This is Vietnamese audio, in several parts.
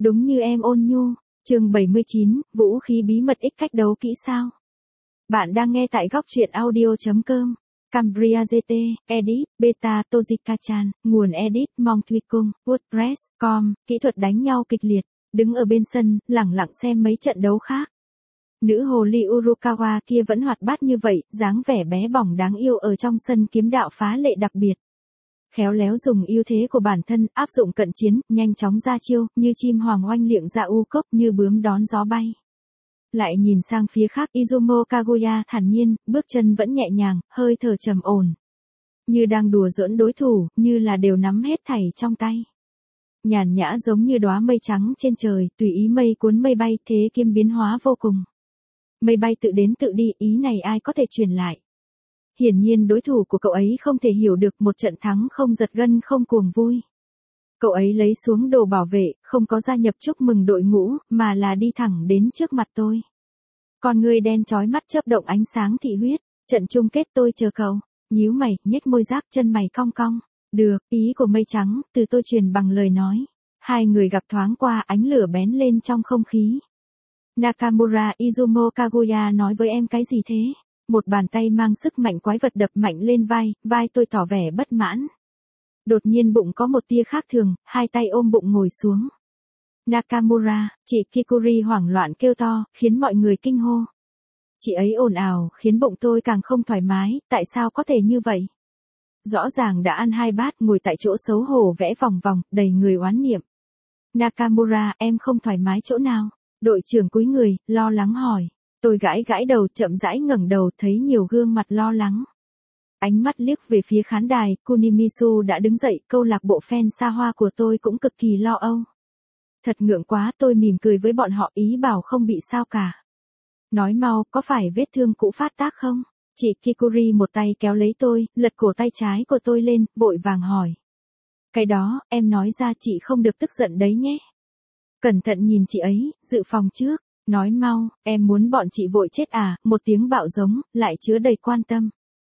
Đúng như em ôn nhu. Chương 79, vũ khí bí mật ít cách đấu kỹ sao? Bạn đang nghe tại góc truyện audio.com. Cambria GT, Edit, Beta, Tojika-chan, nguồn Edit, Mong Thuy Cung, WordPress.com, kỹ thuật đánh nhau kịch liệt, đứng ở bên sân, lẳng lặng xem mấy trận đấu khác. Nữ hồ ly Urukawa kia vẫn hoạt bát như vậy, dáng vẻ bé bỏng đáng yêu ở trong sân kiếm đạo phá lệ đặc biệt. Khéo léo dùng ưu thế của bản thân, áp dụng cận chiến, nhanh chóng ra chiêu, như chim hoàng oanh liệng ra u cốc, như bướm đón gió bay. Lại nhìn sang phía khác, Izumo Kaguya thản nhiên, bước chân vẫn nhẹ nhàng, hơi thở trầm ổn. Như đang đùa giỡn đối thủ, như là đều nắm hết thảy trong tay. Nhàn nhã giống như đóa mây trắng trên trời, tùy ý mây cuốn mây bay, thế kiếm biến hóa vô cùng. Mây bay tự đến tự đi, ý này ai có thể truyền lại. Hiển nhiên đối thủ của cậu ấy không thể hiểu được một trận thắng không giật gân không cuồng vui. Cậu ấy lấy xuống đồ bảo vệ, không có gia nhập chúc mừng đội ngũ, mà là đi thẳng đến trước mặt tôi. Con ngươi đen chói mắt chớp động ánh sáng thị huyết, trận chung kết tôi chờ cậu. Nhíu mày, nhếch môi rác, chân mày cong cong. Được, ý của mây trắng, từ tôi truyền bằng lời nói. Hai người gặp thoáng qua, ánh lửa bén lên trong không khí. Nakamura, Izumo Kaguya nói với em cái gì thế? Một bàn tay mang sức mạnh quái vật đập mạnh lên vai tôi tỏ vẻ bất mãn. Đột nhiên bụng có một tia khác thường, hai tay ôm bụng ngồi xuống. Nakamura, chị Kikuri hoảng loạn kêu to, khiến mọi người kinh hô. Chị ấy ồn ào, khiến bụng tôi càng không thoải mái, tại sao có thể như vậy? Rõ ràng đã ăn 2 bát, ngồi tại chỗ xấu hổ vẽ vòng vòng, đầy người oán niệm. Nakamura, em không thoải mái chỗ nào? Đội trưởng cúi người, lo lắng hỏi. Tôi gãi đầu, chậm rãi ngẩng đầu, thấy nhiều gương mặt lo lắng. Ánh mắt liếc về phía khán đài, Kunimisu đã đứng dậy, câu lạc bộ fan xa hoa của tôi cũng cực kỳ lo âu. Thật ngượng quá, tôi mỉm cười với bọn họ, ý bảo không bị sao cả. Nói mau, có phải vết thương cũ phát tác không? Chị Kikuri một tay kéo lấy tôi, lật cổ tay trái của tôi lên, vội vàng hỏi. Cái đó, em nói ra chị không được tức giận đấy nhé. Cẩn thận nhìn chị ấy, dự phòng trước. Nói mau, em muốn bọn chị vội chết à? Một tiếng bạo giống, lại chứa đầy quan tâm.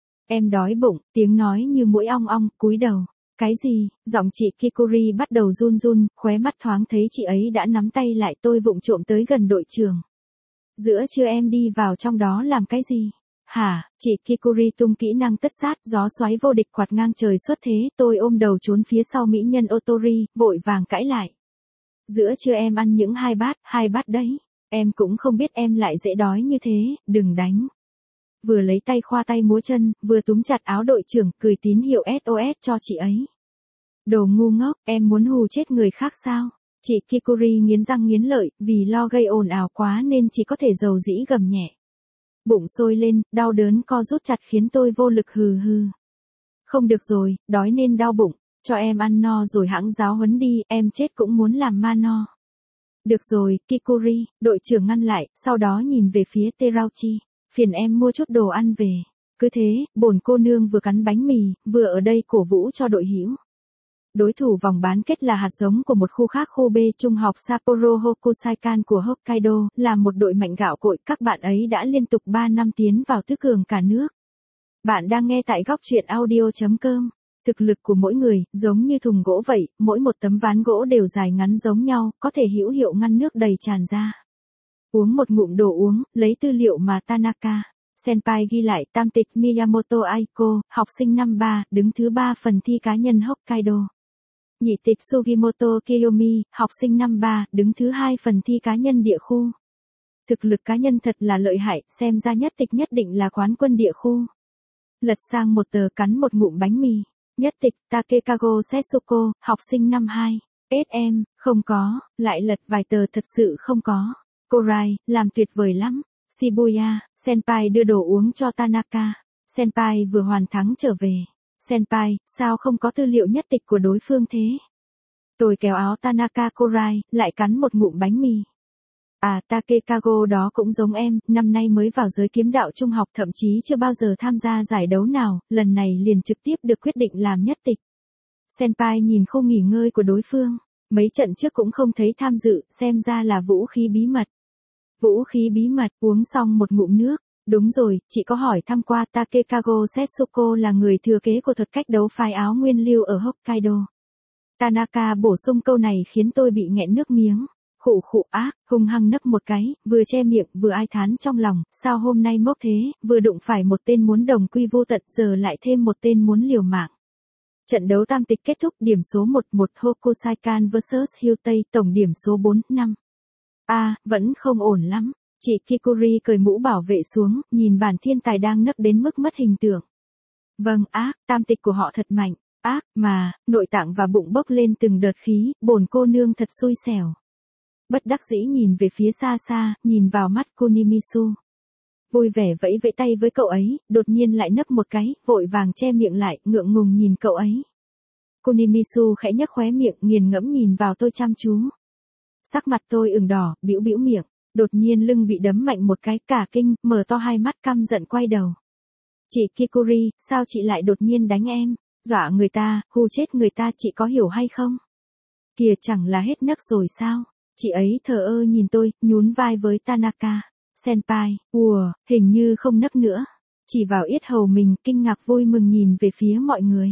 Em đói bụng, tiếng nói như mũi ong ong, cúi đầu. Cái gì? Giọng chị Kikuri bắt đầu run run, khóe mắt thoáng thấy chị ấy đã nắm tay lại, tôi vụng trộm tới gần đội trưởng. Giữa trưa em đi vào trong đó làm cái gì? Hả? Chị Kikuri tung kỹ năng tất sát, gió xoáy vô địch quạt ngang trời xuất thế, tôi ôm đầu trốn phía sau mỹ nhân Otori, vội vàng cãi lại. Giữa trưa em ăn những 2 bát đấy. Em cũng không biết em lại dễ đói như thế, đừng đánh. Vừa lấy tay khoa tay múa chân, vừa túm chặt áo đội trưởng, cười tín hiệu SOS cho chị ấy. Đồ ngu ngốc, em muốn hù chết người khác sao? Chị Kikuri nghiến răng nghiến lợi, vì lo gây ồn ào quá nên chỉ có thể dầu dĩ gầm nhẹ. Bụng sôi lên, đau đớn co rút chặt khiến tôi vô lực hừ hừ. Không được rồi, đói nên đau bụng, cho em ăn no rồi hẵng giáo huấn đi, em chết cũng muốn làm ma no. Được rồi, Kikuri, đội trưởng ngăn lại, sau đó nhìn về phía Terauchi. Phiền em mua chút đồ ăn về. Cứ thế, bổn cô nương vừa cắn bánh mì, vừa ở đây cổ vũ cho đội hữu. Đối thủ vòng bán kết là hạt giống của một khu khác, khu B trung học Sapporo Hokusaikan của Hokkaido, là một đội mạnh gạo cội, các bạn ấy đã liên tục 3 năm tiến vào tứ cường cả nước. Bạn đang nghe tại góc truyện audio.com. Thực lực của mỗi người, giống như thùng gỗ vậy, mỗi một tấm ván gỗ đều dài ngắn giống nhau, có thể hữu hiệu ngăn nước đầy tràn ra. Uống một ngụm đồ uống, lấy tư liệu mà Tanaka Senpai ghi lại, tam tịch Miyamoto Aiko, học sinh năm 3, đứng thứ 3 phần thi cá nhân Hokkaido. Nhị tịch Sugimoto Kiyomi, học sinh năm 3, đứng thứ 2 phần thi cá nhân địa khu. Thực lực cá nhân thật là lợi hại, xem ra nhất tịch nhất định là quán quân địa khu. Lật sang một tờ, cắn một ngụm bánh mì. Nhất tịch Takekago Setsuko, học sinh năm 2. SM, không có, lại lật vài tờ, thật sự không có. Korai, làm tuyệt vời lắm. Shibuya, Senpai đưa đồ uống cho Tanaka. Senpai vừa hoàn thắng trở về. Senpai, sao không có tư liệu nhất tịch của đối phương thế? Tôi kéo áo Tanaka Korai, lại cắn một ngụm bánh mì. À, Takekago đó cũng giống em, năm nay mới vào giới kiếm đạo trung học, thậm chí chưa bao giờ tham gia giải đấu nào, lần này liền trực tiếp được quyết định làm nhất tịch. Senpai nhìn khu nghỉ ngơi của đối phương, mấy trận trước cũng không thấy tham dự, xem ra là vũ khí bí mật. Vũ khí bí mật, uống xong một ngụm nước. Đúng rồi, chị có hỏi thăm qua, Takekago Setsuko là người thừa kế của thuật cách đấu phái áo nguyên lưu ở Hokkaido. Tanaka bổ sung câu này khiến tôi bị nghẹn nước miếng. Khụ khụ ác, hung hăng nấc một cái, vừa che miệng vừa ai thán trong lòng, sao hôm nay ngốc thế, vừa đụng phải một tên muốn đồng quy vô tận giờ lại thêm một tên muốn liều mạng. Trận đấu tam tịch kết thúc điểm số 1-1 Hokusaikan vs Hyundai, tổng điểm số 4-5. Vẫn không ổn lắm. Chị Kikuri cởi mũ bảo vệ xuống, nhìn bản thiên tài đang nấc đến mức mất hình tượng. Vâng, tam tịch của họ thật mạnh, mà, nội tạng và bụng bốc lên từng đợt khí, bổn cô nương thật xui xẻo. Bất đắc dĩ nhìn về phía xa xa, nhìn vào mắt Kunimisu. Vui vẻ vẫy vẫy tay với cậu ấy, đột nhiên lại nấc một cái, vội vàng che miệng lại, ngượng ngùng nhìn cậu ấy. Kunimisu khẽ nhếch khóe miệng, nghiền ngẫm nhìn vào tôi chăm chú. Sắc mặt tôi ửng đỏ, bĩu bĩu miệng, đột nhiên lưng bị đấm mạnh một cái, cả kinh, mở to hai mắt căm giận quay đầu. Chị Kikuri, sao chị lại đột nhiên đánh em, dọa người ta, hù chết người ta, chị có hiểu hay không? Kìa, chẳng là hết nấc rồi sao? Chị ấy thờ ơ nhìn tôi, nhún vai với Tanaka. Senpai, hình như không nấc nữa. Chỉ vào yết hầu mình, kinh ngạc vui mừng nhìn về phía mọi người.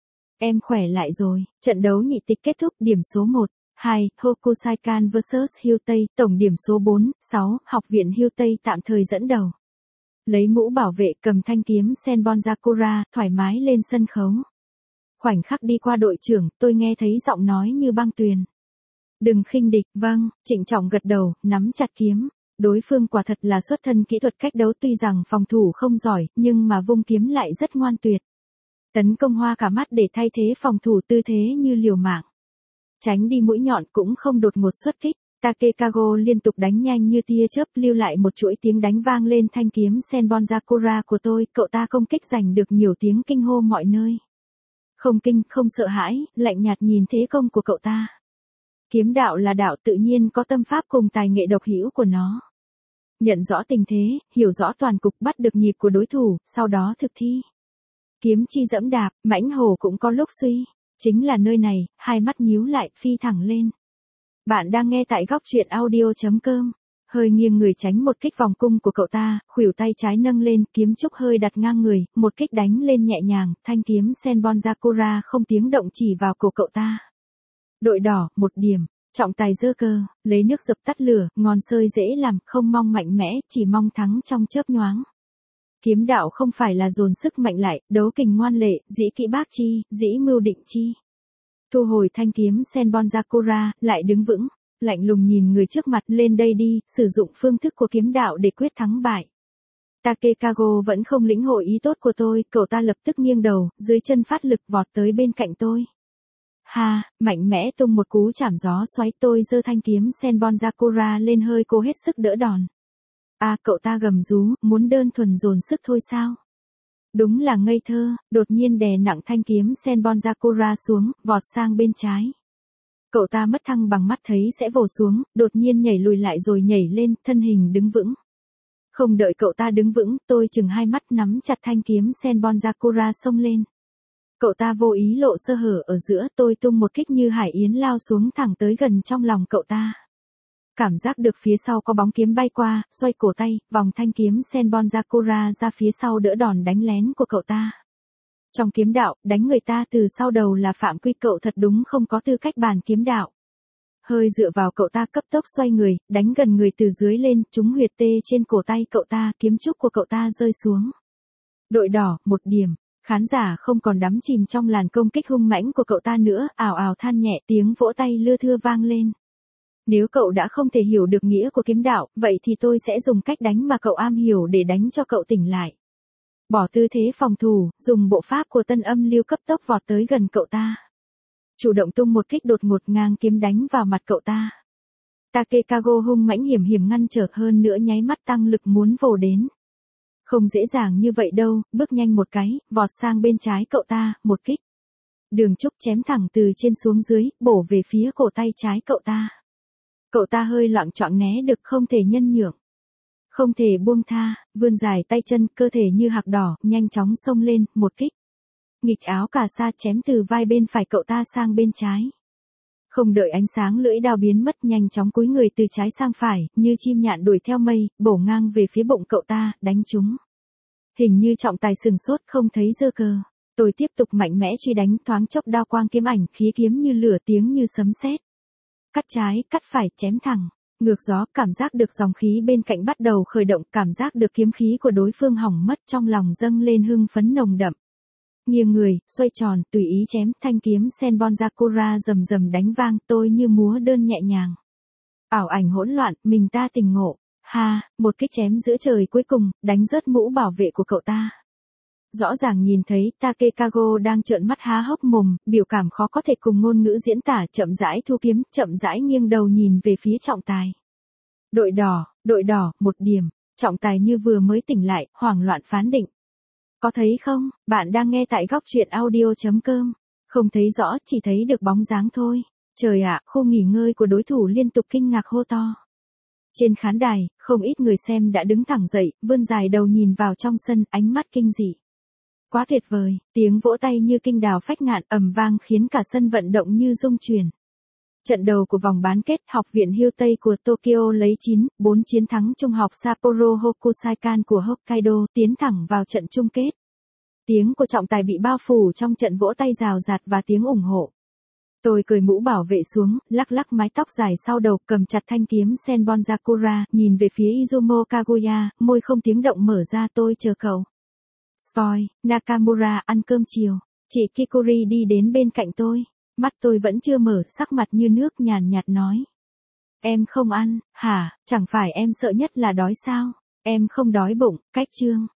Em khỏe lại rồi. Trận đấu nhị tịch kết thúc điểm số 1-2, Hokusaikan vs Hyundai, tổng điểm số 4-6, học viện Hyundai tạm thời dẫn đầu. Lấy mũ bảo vệ, cầm thanh kiếm Senbonzakura, thoải mái lên sân khấu. Khoảnh khắc đi qua đội trưởng, tôi nghe thấy giọng nói như băng tuyền. Đừng khinh địch, vâng, trịnh trọng gật đầu, nắm chặt kiếm. Đối phương quả thật là xuất thân kỹ thuật cách đấu, tuy rằng phòng thủ không giỏi, nhưng mà vung kiếm lại rất ngoan tuyệt. Tấn công hoa cả mắt để thay thế phòng thủ, tư thế như liều mạng. Tránh đi mũi nhọn cũng không đột ngột xuất kích. Takekago liên tục đánh nhanh như tia chớp, lưu lại một chuỗi tiếng đánh vang lên thanh kiếm Senbonzakura của tôi, cậu ta công kích giành được nhiều tiếng kinh hô mọi nơi. Không kinh, không sợ hãi, lạnh nhạt nhìn thế công của cậu ta. Kiếm đạo là đạo, tự nhiên có tâm pháp cùng tài nghệ độc hữu của nó. Nhận rõ tình thế, hiểu rõ toàn cục, bắt được nhịp của đối thủ, sau đó thực thi. Kiếm chi dẫm đạp, mãnh hổ cũng có lúc suy. Chính là nơi này, hai mắt nhíu lại, phi thẳng lên. Bạn đang nghe tại góc truyện audio.com. Hơi nghiêng người tránh một kích vòng cung của cậu ta, khuỷu tay trái nâng lên, kiếm trúc hơi đặt ngang người, một kích đánh lên nhẹ nhàng, thanh kiếm Senbonzakura không tiếng động chỉ vào cổ cậu ta. Đội đỏ, 1 điểm. Trọng tài giơ cờ, lấy nước dập tắt lửa, ngon xơi dễ làm, không mong mạnh mẽ, chỉ mong thắng trong chớp nhoáng. Kiếm đạo không phải là dồn sức mạnh lại, đấu kình ngoan lệ, dĩ kỵ bác chi, dĩ mưu định chi. Thu hồi thanh kiếm Senbonzakura, lại đứng vững, lạnh lùng nhìn người trước mặt, lên đây đi, sử dụng phương thức của kiếm đạo để quyết thắng bại. Takekago vẫn không lĩnh hội ý tốt của tôi, cậu ta lập tức nghiêng đầu, dưới chân phát lực vọt tới bên cạnh tôi. Mạnh mẽ tung một cú chảm gió xoáy, tôi giơ thanh kiếm Senbonzakura lên hơi cố hết sức đỡ đòn. Cậu ta gầm rú, muốn đơn thuần dồn sức thôi sao? Đúng là ngây thơ, đột nhiên đè nặng thanh kiếm Senbonzakura xuống, vọt sang bên trái. Cậu ta mất thăng bằng, mắt thấy sẽ vồ xuống, đột nhiên nhảy lùi lại rồi nhảy lên, thân hình đứng vững. Không đợi cậu ta đứng vững, tôi chừng hai mắt nắm chặt thanh kiếm Senbonzakura xông lên. Cậu ta vô ý lộ sơ hở ở giữa, tôi tung một kích như hải yến lao xuống thẳng tới gần trong lòng cậu ta. Cảm giác được phía sau có bóng kiếm bay qua, xoay cổ tay, vòng thanh kiếm Senbonzakura ra phía sau đỡ đòn đánh lén của cậu ta. Trong kiếm đạo, đánh người ta từ sau đầu là phạm quy, cậu thật đúng không có tư cách bàn kiếm đạo. Hơi dựa vào cậu ta cấp tốc xoay người, đánh gần người từ dưới lên, trúng huyệt tê trên cổ tay cậu ta, kiếm trúc của cậu ta rơi xuống. Đội đỏ, 1 điểm. Khán giả không còn đắm chìm trong làn công kích hung mãnh của cậu ta nữa, ào ào than nhẹ, tiếng vỗ tay lưa thưa vang lên. Nếu cậu đã không thể hiểu được nghĩa của kiếm đạo, vậy thì tôi sẽ dùng cách đánh mà cậu am hiểu để đánh cho cậu tỉnh lại. Bỏ tư thế phòng thủ, dùng bộ pháp của tân âm lưu cấp tốc vọt tới gần cậu ta. Chủ động tung một kích đột ngột ngang kiếm đánh vào mặt cậu ta. Takekago hung mãnh hiểm hiểm ngăn trở, hơn nữa nháy mắt tăng lực muốn vồ đến. Không dễ dàng như vậy đâu, bước nhanh một cái, vọt sang bên trái cậu ta, một kích. Đường trúc chém thẳng từ trên xuống dưới, bổ về phía cổ tay trái cậu ta. Cậu ta hơi loạng choạng né được, không thể nhân nhượng. Không thể buông tha, vươn dài tay chân, cơ thể như hạc đỏ, nhanh chóng xông lên, một kích. Nghịch áo cà sa chém từ vai bên phải cậu ta sang bên trái. Không đợi ánh sáng lưỡi đao biến mất, nhanh chóng cúi người từ trái sang phải, như chim nhạn đuổi theo mây, bổ ngang về phía bụng cậu ta, đánh trúng. Hình như trọng tài sừng sốt không thấy giơ cờ. Tôi tiếp tục mạnh mẽ truy đánh, thoáng chốc đao quang kiếm ảnh, khí kiếm như lửa, tiếng như sấm sét. cắt trái, cắt phải, chém thẳng. Ngược gió, cảm giác được dòng khí bên cạnh bắt đầu khởi động, cảm giác được kiếm khí của đối phương hỏng mất, trong lòng dâng lên hưng phấn nồng đậm. Nghiêng người, xoay tròn, tùy ý chém, thanh kiếm Senbonzakura rầm rầm đánh vang, tôi như múa đơn nhẹ nhàng. Ảo ảnh hỗn loạn, mình ta tỉnh ngộ. Ha, một kích chém giữa trời cuối cùng, đánh rớt mũ bảo vệ của cậu ta. Rõ ràng nhìn thấy Takekago đang trợn mắt há hốc mồm, biểu cảm khó có thể cùng ngôn ngữ diễn tả, chậm rãi thu kiếm, chậm rãi nghiêng đầu nhìn về phía trọng tài. Đội đỏ, 1 điểm, trọng tài như vừa mới tỉnh lại, hoảng loạn phán định. Có thấy không, bạn đang nghe tại góc truyện audio.com, không thấy rõ, chỉ thấy được bóng dáng thôi. Trời ạ, khu nghỉ ngơi của đối thủ liên tục kinh ngạc hô to. Trên khán đài, không ít người xem đã đứng thẳng dậy, vươn dài đầu nhìn vào trong sân, ánh mắt kinh dị. Quá tuyệt vời, tiếng vỗ tay như kinh đào phách ngạn ầm vang khiến cả sân vận động như rung chuyển. Trận đầu của vòng bán kết, học viện Hyundai của Tokyo lấy 9-4 chiến thắng trung học Sapporo Hokusaikan của Hokkaido, tiến thẳng vào trận chung kết. Tiếng của trọng tài bị bao phủ trong trận vỗ tay rào rạt và tiếng ủng hộ. Tôi cởi mũ bảo vệ xuống, lắc lắc mái tóc dài sau đầu, cầm chặt thanh kiếm Senbonzakura, nhìn về phía Izumo Kaguya, môi không tiếng động mở ra, tôi chờ cậu. Spoil, Nakamura ăn cơm chiều. Chị Kikuri đi đến bên cạnh tôi. Mắt tôi vẫn chưa mở, sắc mặt như nước, nhàn nhạt nói. Em không ăn, hả, chẳng phải em sợ nhất là đói sao? Em không đói bụng, cách chương.